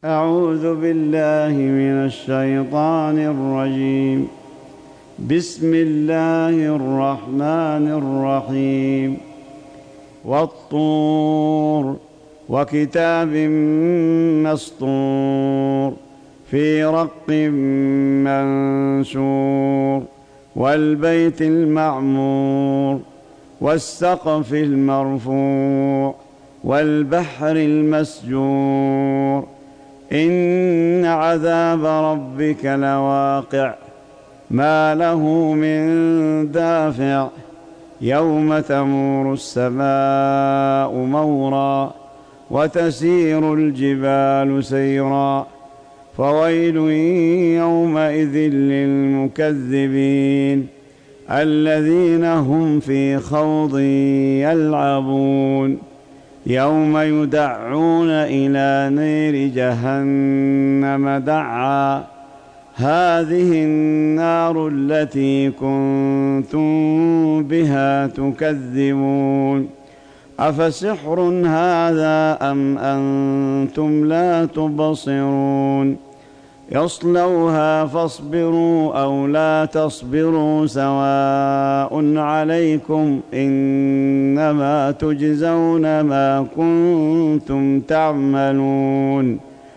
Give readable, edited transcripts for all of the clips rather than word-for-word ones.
أعوذ بالله من الشيطان الرجيم. بسم الله الرحمن الرحيم. والطور وكتاب مسطور في رق منشور والبيت المعمور والسقف المرفوع والبحر المسجور إن عذاب ربك لواقع ما له من دافع يوم تمور السماء مورا وتسير الجبال سيرا فويل يومئذ للمكذبين الذين هم في خوض يلعبون يوم يدعون إلى نير جهنم دعا هذه النار التي كنتم بها تكذبون أفسحر هذا أم أنتم لا تبصرون يصلوها فاصبروا أو لا تصبروا سواء عليكم إنما تجزون ما كنتم تعملون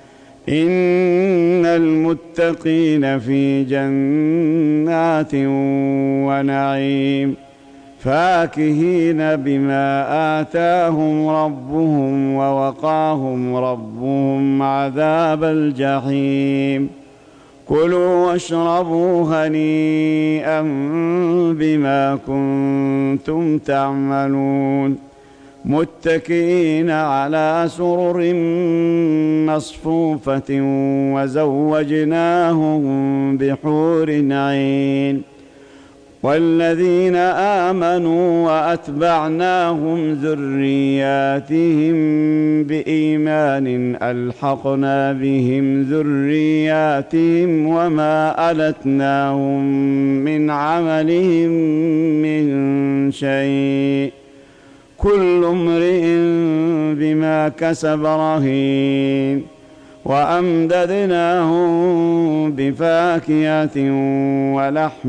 إن المتقين في جنات ونعيم فاكهين بما آتاهم ربهم ووقاهم ربهم عذاب الجحيم كلوا واشربوا هنيئا بما كنتم تعملون متكئين على سرر مصفوفة وزوجناهم بحور عين والذين آمنوا وأتبعناهم ذرياتهم بإيمان ألحقنا بهم ذرياتهم وما ألتناهم من عملهم من شيء كل امرئ بما كسب رهين وأمددناهم بفاكهة ولحم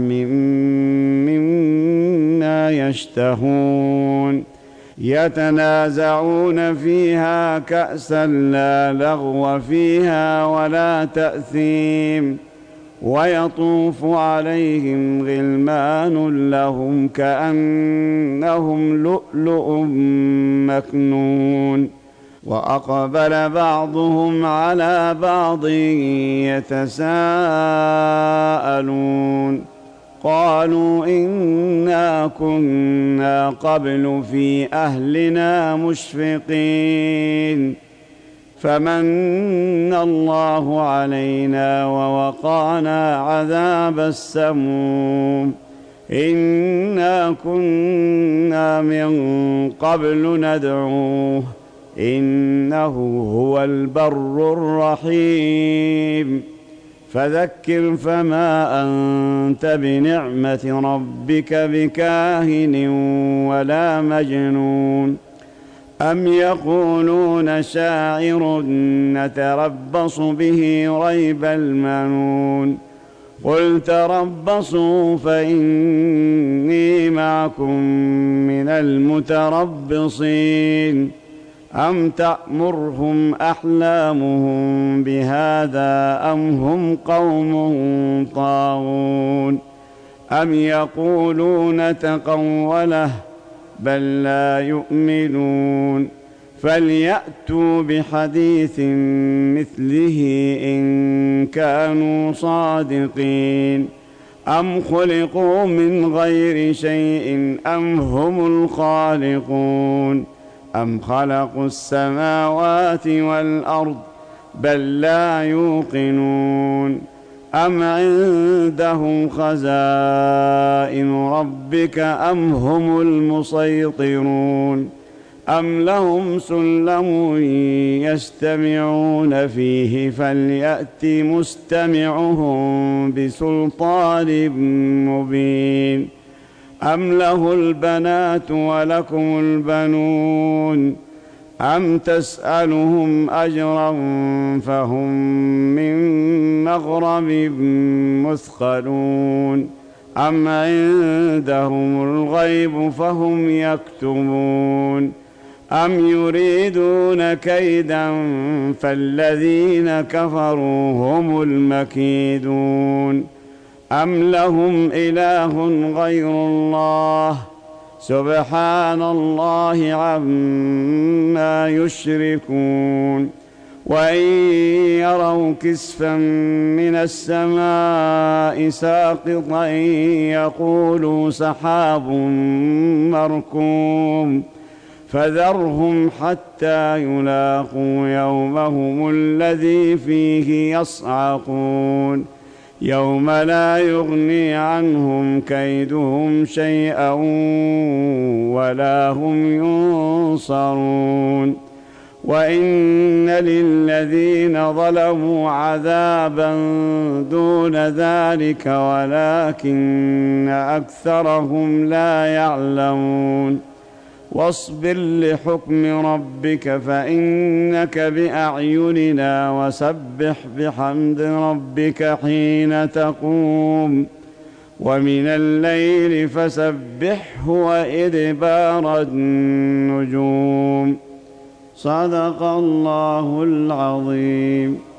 مما يشتهون يتنازعون فيها كأسا لا لغو فيها ولا تأثيم ويطوف عليهم غلمان لهم كأنهم لؤلؤ مكنون وأقبل بعضهم على بعض يتساءلون قالوا إنا كنا قبل في أهلنا مشفقين فمن الله علينا ووقانا عذاب السموم إنا كنا من قبل ندعوه إنه هو البر الرحيم فذكر فما أنت بنعمة ربك بكاهن ولا مجنون أم يقولون شاعر نتربص به ريب المنون قل تربصوا فإني معكم من المتربصين أم تأمرهم أحلامهم بهذا أم هم قوم طاغون أم يقولون تقوله بل لا يؤمنون فليأتوا بحديث مثله إن كانوا صادقين أم خلقوا من غير شيء أم هم الخالقون أم خلقوا السماوات والأرض بل لا يوقنون أم عندهم خزائن ربك أم هم المسيطرون أم لهم سلم يستمعون فيه فليأت مستمعهم بسلطان مبين أم له البنات ولكم البنون أم تسألهم أجرا فهم من مغرم مثقلون أم عندهم الغيب فهم يكتبون أم يريدون كيدا فالذين كفروا هم المكيدون أم لهم إله غير الله سبحان الله عما يشركون وإن يروا كسفا من السماء ساقطا يقولوا سحاب مركوم فذرهم حتى يلاقوا يومهم الذي فيه يصعقون يوم لا يغني عنهم كيدهم شيئا ولا هم ينصرون وإن للذين ظلموا عذابا دون ذلك ولكن أكثرهم لا يعلمون واصبر لحكم ربك فإنك بأعيننا وسبح بحمد ربك حين تقوم ومن الليل فسبحه وإدبار النجوم صدق الله العظيم.